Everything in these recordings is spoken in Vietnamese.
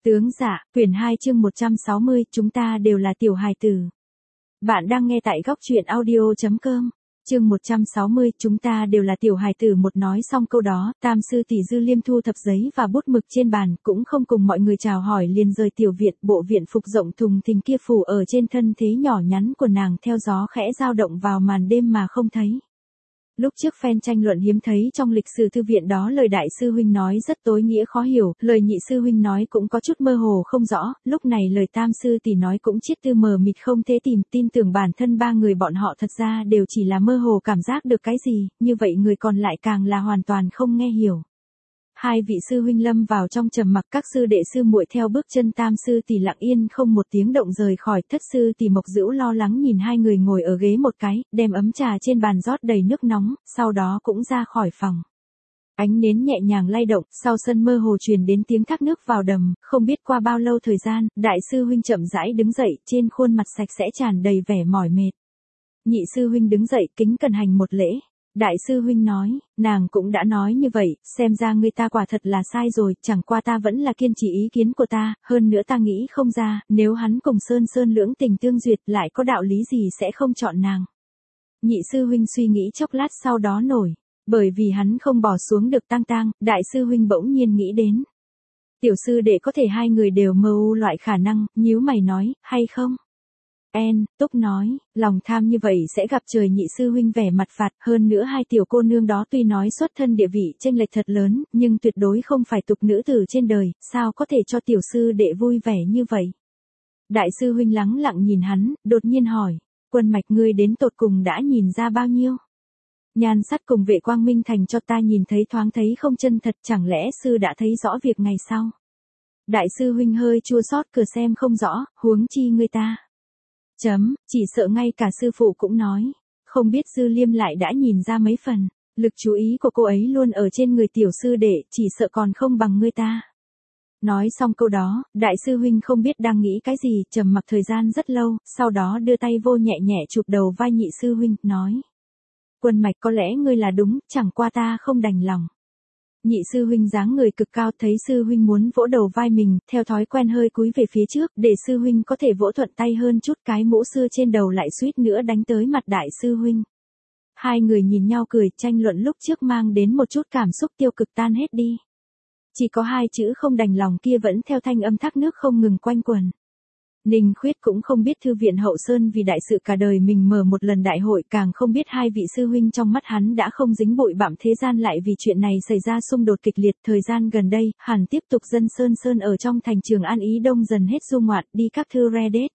Tướng dạ, quyển 2 chương 160, chúng ta đều là tiểu hài tử. Bạn đang nghe tại góc truyện audio.com. Chương 160, chúng ta đều là tiểu hài tử. Một nói xong câu đó, Tam sư tỷ Dư Liêm thu thập giấy và bút mực trên bàn, cũng không cùng mọi người chào hỏi liền rời tiểu viện. Bộ viện phục rộng thùng thình kia phủ ở trên thân thế nhỏ nhắn của nàng theo gió khẽ dao động vào màn đêm mà không thấy. Lúc trước phen tranh luận hiếm thấy trong lịch sử thư viện đó, lời đại sư huynh nói rất tối nghĩa khó hiểu, lời nhị sư huynh nói cũng có chút mơ hồ không rõ, lúc này lời tam sư tỷ nói cũng chiết tư mờ mịt không thể tin tưởng bản thân ba người bọn họ thật ra đều chỉ là mơ hồ cảm giác được cái gì, như vậy người còn lại càng là hoàn toàn không nghe hiểu. Hai vị sư huynh lâm vào trong trầm mặc, các sư đệ sư muội theo bước chân tam sư tỷ lặng yên không một tiếng động rời khỏi. Thất sư tỷ Mộc Dữu lo lắng nhìn hai người ngồi ở ghế một cái, đem ấm trà trên bàn rót đầy nước nóng, sau đó cũng ra khỏi phòng. Ánh nến nhẹ nhàng lay động, sau sân mơ hồ truyền đến tiếng thác nước vào đầm, không biết qua bao lâu thời gian, đại sư huynh chậm rãi đứng dậy, trên khuôn mặt sạch sẽ tràn đầy vẻ mỏi mệt. Nhị sư huynh đứng dậy kính cẩn hành một lễ. Đại sư huynh nói, nàng cũng đã nói như vậy, xem ra người ta quả thật là sai rồi, chẳng qua ta vẫn là kiên trì ý kiến của ta, hơn nữa ta nghĩ không ra, nếu hắn cùng Sơn Sơn lưỡng tình tương duyệt lại có đạo lý gì sẽ không chọn nàng. Nhị sư huynh suy nghĩ chốc lát sau đó nổi, bởi vì hắn không bỏ xuống được tang tang, đại sư huynh bỗng nhiên nghĩ đến. Tiểu sư đệ có thể hai người đều mơ u loại khả năng, nhíu mày nói, hay không? Túc nói, lòng tham như vậy sẽ gặp trời. Nhị sư huynh vẻ mặt phạt, hơn nữa hai tiểu cô nương đó tuy nói xuất thân địa vị chênh lệch thật lớn, nhưng tuyệt đối không phải tục nữ tử trên đời, sao có thể cho tiểu sư đệ vui vẻ như vậy. Đại sư huynh lắng lặng nhìn hắn, đột nhiên hỏi, Quân Mạch ngươi đến tột cùng đã nhìn ra bao nhiêu? Nhan Sắt cùng Vệ Quang Minh Thành cho ta nhìn thấy thoáng thấy không chân thật, chẳng lẽ sư đã thấy rõ việc ngày sau? Đại sư huynh hơi chua xót cửa xem không rõ, huống chi ngươi ta. Chỉ sợ ngay cả sư phụ cũng nói, không biết Dư Liêm lại đã nhìn ra mấy phần, lực chú ý của cô ấy luôn ở trên người tiểu sư đệ, chỉ sợ còn không bằng ngươi ta. Nói xong câu đó, đại sư huynh không biết đang nghĩ cái gì, trầm mặc thời gian rất lâu, sau đó đưa tay vô nhẹ nhẹ chụp đầu vai nhị sư huynh, nói. Quân Mạch có lẽ ngươi là đúng, chẳng qua ta không đành lòng. Nhị sư huynh dáng người cực cao, thấy sư huynh muốn vỗ đầu vai mình, theo thói quen hơi cúi về phía trước, để sư huynh có thể vỗ thuận tay hơn chút, cái mũ xưa trên đầu lại suýt nữa đánh tới mặt đại sư huynh. Hai người nhìn nhau cười, tranh luận lúc trước mang đến một chút cảm xúc tiêu cực tan hết đi. Chỉ có hai chữ không đành lòng kia vẫn theo thanh âm thác nước không ngừng quanh quẩn. Ninh Khuyết cũng không biết thư viện Hậu Sơn vì đại sự cả đời mình mở một lần đại hội, càng không biết hai vị sư huynh trong mắt hắn đã không dính bụi bặm thế gian lại vì chuyện này xảy ra xung đột kịch liệt. Thời gian gần đây, hẳn tiếp tục dân Sơn ở trong thành Trường An Ý Đông dần hết du ngoạn, đi các thư Reddit.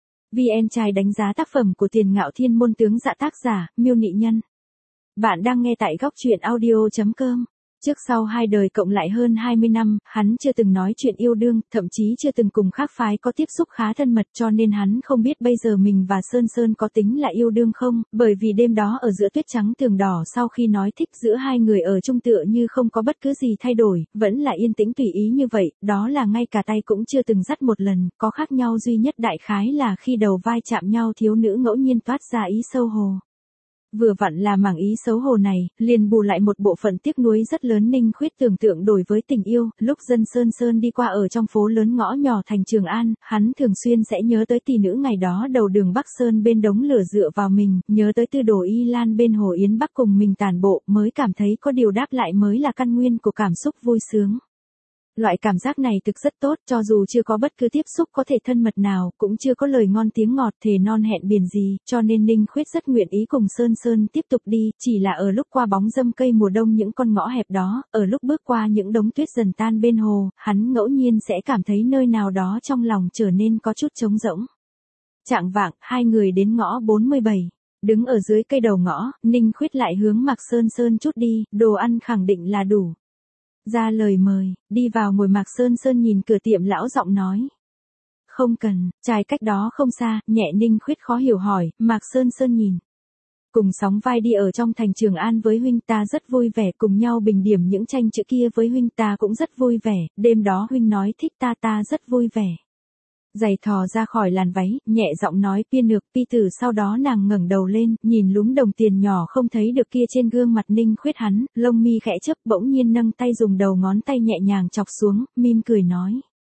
VN trai đánh giá tác phẩm của Tiền Ngạo Thiên Môn Tướng Dạ, tác giả, Miêu Nị Nhân. Bạn đang nghe tại góc truyện audio.com. Trước sau hai đời cộng lại hơn 20 năm, hắn chưa từng nói chuyện yêu đương, thậm chí chưa từng cùng khác phái có tiếp xúc khá thân mật, cho nên hắn không biết bây giờ mình và Sơn Sơn có tính là yêu đương không, bởi vì đêm đó ở giữa tuyết trắng tường đỏ sau khi nói thích giữa hai người ở chung tựa như không có bất cứ gì thay đổi, vẫn là yên tĩnh tùy ý như vậy, đó là ngay cả tay cũng chưa từng dắt một lần, có khác nhau duy nhất đại khái là khi đầu vai chạm nhau thiếu nữ ngẫu nhiên toát ra ý sâu hồ. Vừa vặn là mảng ý xấu hổ này, liền bù lại một bộ phận tiếc nuối rất lớn. Ninh Khuyết tưởng tượng đổi với tình yêu, lúc dân Sơn đi qua ở trong phố lớn ngõ nhỏ thành Trường An, hắn thường xuyên sẽ nhớ tới tỷ nữ ngày đó đầu đường Bắc Sơn bên đống lửa dựa vào mình, nhớ tới Tư Đồ Y Lan bên Hồ Yến Bắc cùng mình tản bộ, mới cảm thấy có điều đáp lại mới là căn nguyên của cảm xúc vui sướng. Loại cảm giác này thực rất tốt, cho dù chưa có bất cứ tiếp xúc có thể thân mật nào, cũng chưa có lời ngon tiếng ngọt thề non hẹn biển gì, cho nên Ninh Khuyết rất nguyện ý cùng Sơn tiếp tục đi, chỉ là ở lúc qua bóng râm cây mùa đông những con ngõ hẹp đó, ở lúc bước qua những đống tuyết dần tan bên hồ, hắn ngẫu nhiên sẽ cảm thấy nơi nào đó trong lòng trở nên có chút trống rỗng. Chạng vạng, hai người đến ngõ 47. Đứng ở dưới cây đầu ngõ, Ninh Khuyết lại hướng Mạc Sơn chút đi, đồ ăn khẳng định là đủ. Ra lời mời, đi vào ngồi. Mạc Sơn nhìn cửa tiệm lão giọng nói. Không cần, trai cách đó không xa, nhẹ. Ninh Khuyết khó hiểu hỏi, Mạc Sơn nhìn. Cùng sóng vai đi ở trong thành Trường An với huynh, ta rất vui vẻ, cùng nhau bình điểm những tranh chữ kia với huynh, ta cũng rất vui vẻ, đêm đó huynh nói thích ta rất vui vẻ. Giày thò ra khỏi làn váy, nhẹ giọng nói Pia Nược Pi Tử. Sau đó nàng ngẩng đầu lên, nhìn lúm đồng tiền nhỏ không thấy được kia trên gương mặt Ninh Khuyết hắn, lông mi khẽ chớp, bỗng nhiên nâng tay dùng đầu ngón tay nhẹ nhàng chọc xuống, mỉm cười nói.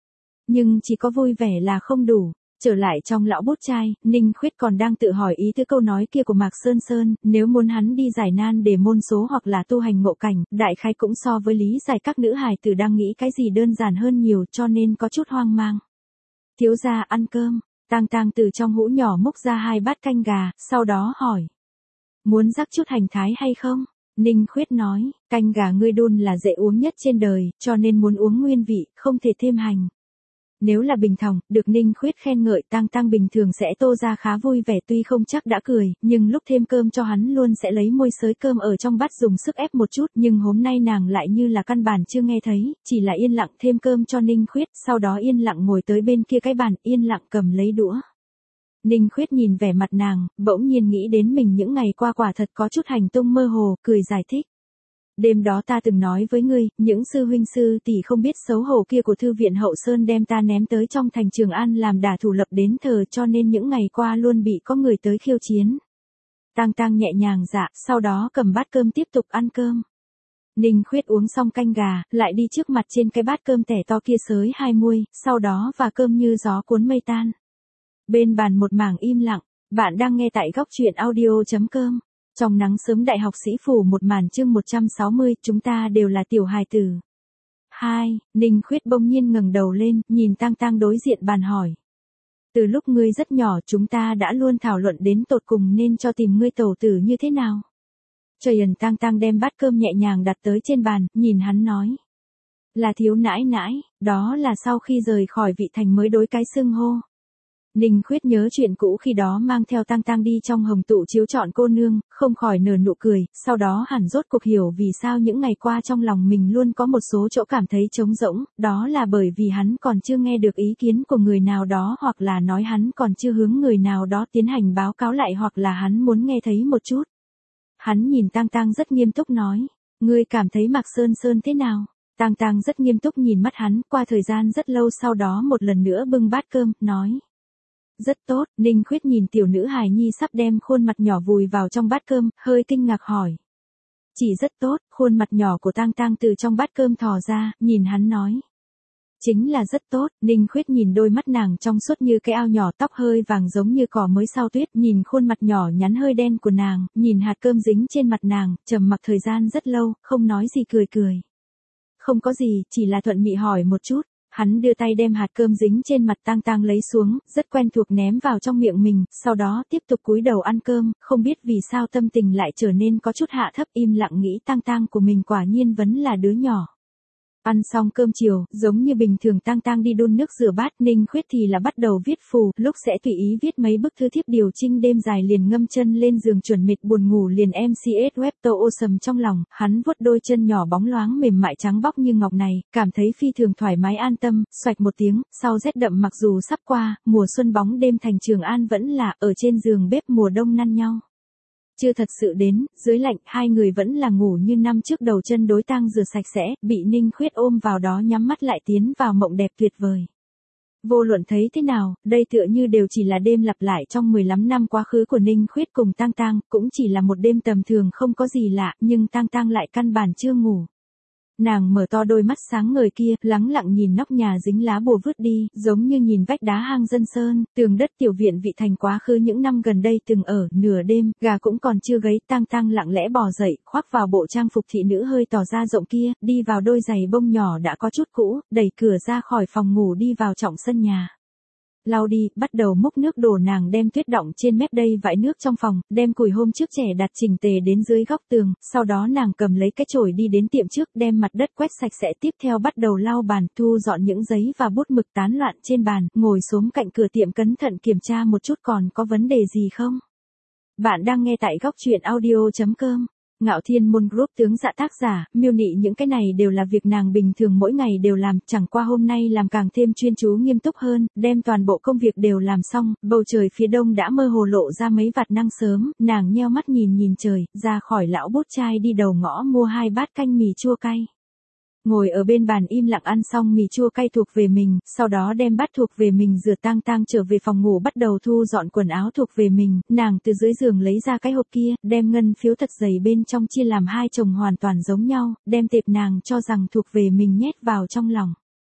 nhưng chỉ có vui vẻ là không đủ. Trở lại trong lão bút trai, Ninh Khuyết còn đang tự hỏi ý tứ câu nói kia của Mạc Sơn Sơn, nếu muốn hắn đi giải nan để môn số hoặc là tu hành ngộ cảnh, đại khái cũng so với lý giải các nữ hài tử đang nghĩ cái gì đơn giản hơn nhiều cho nên có chút hoang mang. Thiếu gia ăn cơm, Tang Tang từ trong hũ nhỏ múc ra 2 bát canh gà, sau đó hỏi. Muốn rắc chút hành thái hay không? Ninh Khuyết nói, canh gà ngươi đun là dễ uống nhất trên đời, cho nên muốn uống nguyên vị, không thể thêm hành. Nếu là bình thòng, được Ninh Khuyết khen ngợi Tang Tang bình thường sẽ tô ra khá vui vẻ tuy không chắc đã cười, nhưng lúc thêm cơm cho hắn luôn sẽ lấy môi xới cơm ở trong bát dùng sức ép một chút, nhưng hôm nay nàng lại như là căn bản chưa nghe thấy, chỉ là yên lặng thêm cơm cho Ninh Khuyết, sau đó yên lặng ngồi tới bên kia cái bàn, yên lặng cầm lấy đũa. Ninh Khuyết nhìn vẻ mặt nàng, bỗng nhiên nghĩ đến mình những ngày qua quả thật có chút hành tung mơ hồ, cười giải thích. Đêm đó ta từng nói với ngươi, những sư huynh sư tỷ không biết xấu hổ kia của thư viện Hậu Sơn đem ta ném tới trong thành Trường An làm đả thủ lập đến thờ cho nên những ngày qua luôn bị có người tới khiêu chiến. Tang Tang nhẹ nhàng dạ, sau đó cầm bát cơm tiếp tục ăn cơm. Ninh Khuyết uống xong canh gà, lại đi trước mặt trên cái bát cơm tẻ to kia xới 2 muôi, sau đó và cơm như gió cuốn mây tan. Bên bàn một mảng im lặng, bạn đang nghe tại góc truyện audio.com. Trong nắng sớm đại học sĩ phủ một màn chương 160, chúng ta đều là tiểu hài tử. 2, Ninh Khuyết bỗng nhiên ngẩng đầu lên, nhìn Tang Tang đối diện bàn hỏi. Từ lúc ngươi rất nhỏ chúng ta đã luôn thảo luận đến tột cùng nên cho tìm ngươi tổ tử như thế nào. Trần Tang Tang đem bát cơm nhẹ nhàng đặt tới trên bàn, nhìn hắn nói. Là thiếu nãi nãi, đó là sau khi rời khỏi vị thành mới đối cái xưng hô. Ninh Khuyết nhớ chuyện cũ khi đó mang theo Tang Tang đi trong hồng tụ chiếu chọn cô nương, không khỏi nở nụ cười, sau đó hẳn rốt cuộc hiểu vì sao những ngày qua trong lòng mình luôn có một số chỗ cảm thấy trống rỗng, đó là bởi vì hắn còn chưa nghe được ý kiến của người nào đó hoặc là nói hắn còn chưa hướng người nào đó tiến hành báo cáo lại hoặc là hắn muốn nghe thấy một chút. Hắn nhìn Tang Tang rất nghiêm túc nói, ngươi cảm thấy Mạc Sơn Sơn thế nào? Tang Tang rất nghiêm túc nhìn mắt hắn, qua thời gian rất lâu sau đó một lần nữa bưng bát cơm, nói. Rất tốt, Ninh Khuyết nhìn tiểu nữ hài nhi sắp đem khuôn mặt nhỏ vùi vào trong bát cơm, hơi kinh ngạc hỏi. Chỉ rất tốt, khuôn mặt nhỏ của Tang Tang từ trong bát cơm thò ra, nhìn hắn nói. Chính là rất tốt, Ninh Khuyết nhìn đôi mắt nàng trong suốt như cái ao nhỏ tóc hơi vàng giống như cỏ mới sao tuyết, nhìn khuôn mặt nhỏ nhắn hơi đen của nàng, nhìn hạt cơm dính trên mặt nàng, trầm mặc thời gian rất lâu, không nói gì cười cười. Không có gì, chỉ là thuận mị hỏi một chút. Hắn đưa tay đem hạt cơm dính trên mặt Tang Tang lấy xuống, rất quen thuộc ném vào trong miệng mình, sau đó tiếp tục cúi đầu ăn cơm, không biết vì sao tâm tình lại trở nên có chút hạ thấp im lặng nghĩ Tang Tang của mình quả nhiên vẫn là đứa nhỏ. Ăn xong cơm chiều, giống như bình thường Tang Tang đi đun nước rửa bát, Ninh Khuyết thì là bắt đầu viết phù, lúc sẽ tùy ý viết mấy bức thư thiếp điều trinh đêm dài liền ngâm chân lên giường chuẩn mệt buồn ngủ liền MCS web tô ô sầm trong lòng, hắn vuốt đôi chân nhỏ bóng loáng mềm mại trắng bóc như ngọc này, cảm thấy phi thường thoải mái an tâm, xoạch một tiếng, sau rét đậm mặc dù sắp qua, mùa xuân bóng đêm thành Trường An vẫn là ở trên giường bếp mùa đông năn nhau. Chưa thật sự đến, dưới lạnh, hai người vẫn là ngủ như năm trước đầu chân đối tang rửa sạch sẽ, bị Ninh Khuyết ôm vào đó nhắm mắt lại tiến vào mộng đẹp tuyệt vời. Vô luận thấy thế nào, đây tựa như đều chỉ là đêm lặp lại trong 15 năm quá khứ của Ninh Khuyết cùng Tang Tang, cũng chỉ là một đêm tầm thường không có gì lạ, nhưng Tang Tang lại căn bản chưa ngủ. Nàng mở to đôi mắt sáng ngời kia, lắng lặng nhìn nóc nhà dính lá bùa vứt đi, giống như nhìn vách đá hang dân sơn, tường đất tiểu viện vị thành quá khứ những năm gần đây từng ở, nửa đêm, gà cũng còn chưa gáy, Tang Tang lặng lẽ bò dậy, khoác vào bộ trang phục thị nữ hơi tỏ ra rộng kia, đi vào đôi giày bông nhỏ đã có chút cũ, đẩy cửa ra khỏi phòng ngủ đi vào trọng sân nhà. Lau đi, bắt đầu múc nước đổ nàng đem tuyết đọng trên mép đầy vại nước trong phòng, đem củi hôm trước trẻ đặt chỉnh tề đến dưới góc tường, sau đó nàng cầm lấy cái chổi đi đến tiệm trước đem mặt đất quét sạch sẽ tiếp theo bắt đầu lau bàn, thu dọn những giấy và bút mực tán loạn trên bàn, ngồi xuống cạnh cửa tiệm cẩn thận kiểm tra một chút còn có vấn đề gì không. Bạn đang nghe tại góc truyện audio.com. Ngạo Thiên Môn Group tướng dạ tác giả, miêu nị những cái này đều là việc nàng bình thường mỗi ngày đều làm, chẳng qua hôm nay làm càng thêm chuyên chú nghiêm túc hơn, đem toàn bộ công việc đều làm xong, bầu trời phía đông đã mơ hồ lộ ra mấy vạt nắng sớm, nàng nheo mắt nhìn nhìn trời, ra khỏi lão bút trai đi đầu ngõ mua 2 bát canh mì chua cay. Ngồi ở bên bàn im lặng ăn xong mì chua cay thuộc về mình, sau đó đem bát thuộc về mình rửa Tang Tang trở về phòng ngủ bắt đầu thu dọn quần áo thuộc về mình, nàng từ dưới giường lấy ra cái hộp kia, đem ngân phiếu thật dày bên trong chia làm 2 chồng hoàn toàn giống nhau, đem tệp nàng cho rằng thuộc về mình nhét vào trong lòng.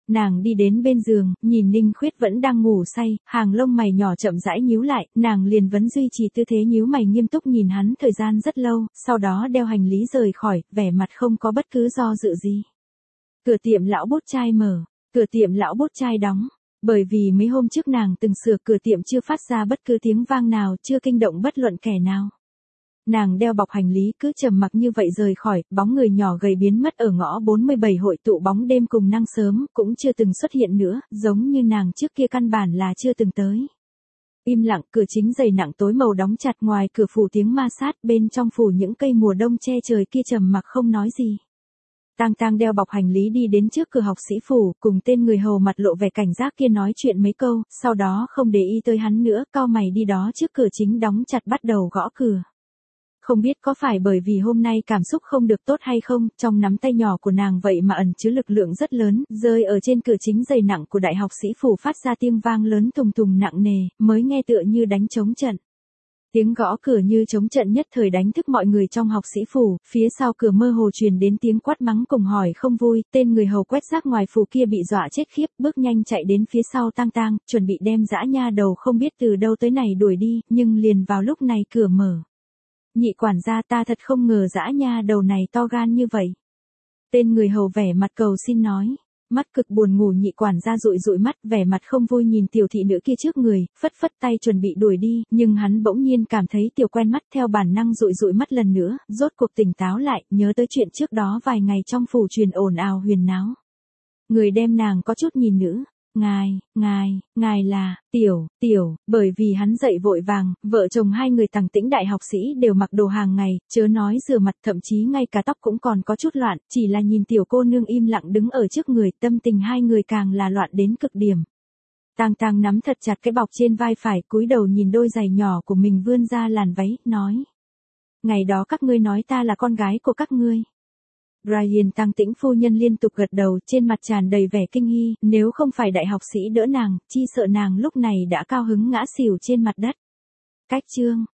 Nàng đi đến bên giường, nhìn Ninh Khuyết vẫn đang ngủ say, hàng lông mày nhỏ chậm rãi nhíu lại, nàng liền vẫn duy trì tư thế nhíu mày nghiêm túc nhìn hắn thời gian rất lâu, sau đó đeo hành lý rời khỏi, vẻ mặt không có bất cứ do dự gì. Cửa tiệm lão bút chai mở, cửa tiệm lão bút chai đóng. Bởi vì mấy hôm trước nàng từng sửa cửa tiệm chưa phát ra bất cứ tiếng vang nào, chưa kinh động bất luận kẻ nào. Nàng đeo bọc hành lý cứ trầm mặc như vậy rời khỏi, bóng người nhỏ gầy biến mất ở ngõ 47 hội tụ bóng đêm cùng năng sớm, cũng chưa từng xuất hiện nữa, giống như nàng trước kia căn bản là chưa từng tới. Im lặng, cửa chính dày nặng tối màu đóng chặt, ngoài cửa phủ tiếng ma sát, bên trong phủ những cây mùa đông che trời kia trầm mặc không nói gì. Tang Tang đeo bọc hành lý đi đến trước cửa học sĩ phủ, cùng tên người hầu mặt lộ vẻ cảnh giác kia nói chuyện mấy câu, sau đó không để ý tới hắn nữa, cau mày đi đó trước cửa chính đóng chặt bắt đầu gõ cửa. Không biết có phải bởi vì hôm nay cảm xúc không được tốt hay không, trong nắm tay nhỏ của nàng vậy mà ẩn chứa lực lượng rất lớn, rơi ở trên cửa chính dày nặng của đại học sĩ phủ phát ra tiếng vang lớn thùng thùng nặng nề, mới nghe tựa như đánh trống trận. Tiếng gõ cửa như trống trận nhất thời đánh thức mọi người trong học sĩ phủ, phía sau cửa mơ hồ truyền đến tiếng quát mắng cùng hỏi không vui, tên người hầu quét rác ngoài phủ kia bị dọa chết khiếp, bước nhanh chạy đến phía sau Tang Tang, chuẩn bị đem dã nha đầu không biết từ đâu tới này đuổi đi, nhưng liền vào lúc này cửa mở. Nhị quản gia, ta thật không ngờ dã nha đầu này to gan như vậy. Tên người hầu vẻ mặt cầu xin nói. Mắt cực buồn ngủ nhị quản gia dụi dụi mắt, vẻ mặt không vui nhìn tiểu thị nữ kia trước người, phất phất tay chuẩn bị đuổi đi, nhưng hắn bỗng nhiên cảm thấy tiểu quen mắt, theo bản năng dụi dụi mắt lần nữa, rốt cuộc tỉnh táo lại, nhớ tới chuyện trước đó vài ngày trong phủ truyền ồn ào huyền náo. Người đem nàng có chút nhìn nữ. Ngài là, tiểu, bởi vì hắn dậy vội vàng, vợ chồng hai người tằng tĩnh đại học sĩ đều mặc đồ hàng ngày, chớ nói rửa mặt, thậm chí ngay cả tóc cũng còn có chút loạn, chỉ là nhìn tiểu cô nương im lặng đứng ở trước người, tâm tình hai người càng là loạn đến cực điểm. Tang Tang nắm thật chặt cái bọc trên vai phải, cúi đầu nhìn đôi giày nhỏ của mình vươn ra làn váy, nói. Ngày đó các ngươi nói ta là con gái của các ngươi. Ryan Tăng Tĩnh phu nhân liên tục gật đầu, trên mặt tràn đầy vẻ kinh nghi, nếu không phải đại học sĩ đỡ nàng, chi sợ nàng lúc này đã cao hứng ngã xỉu trên mặt đất. Cách chương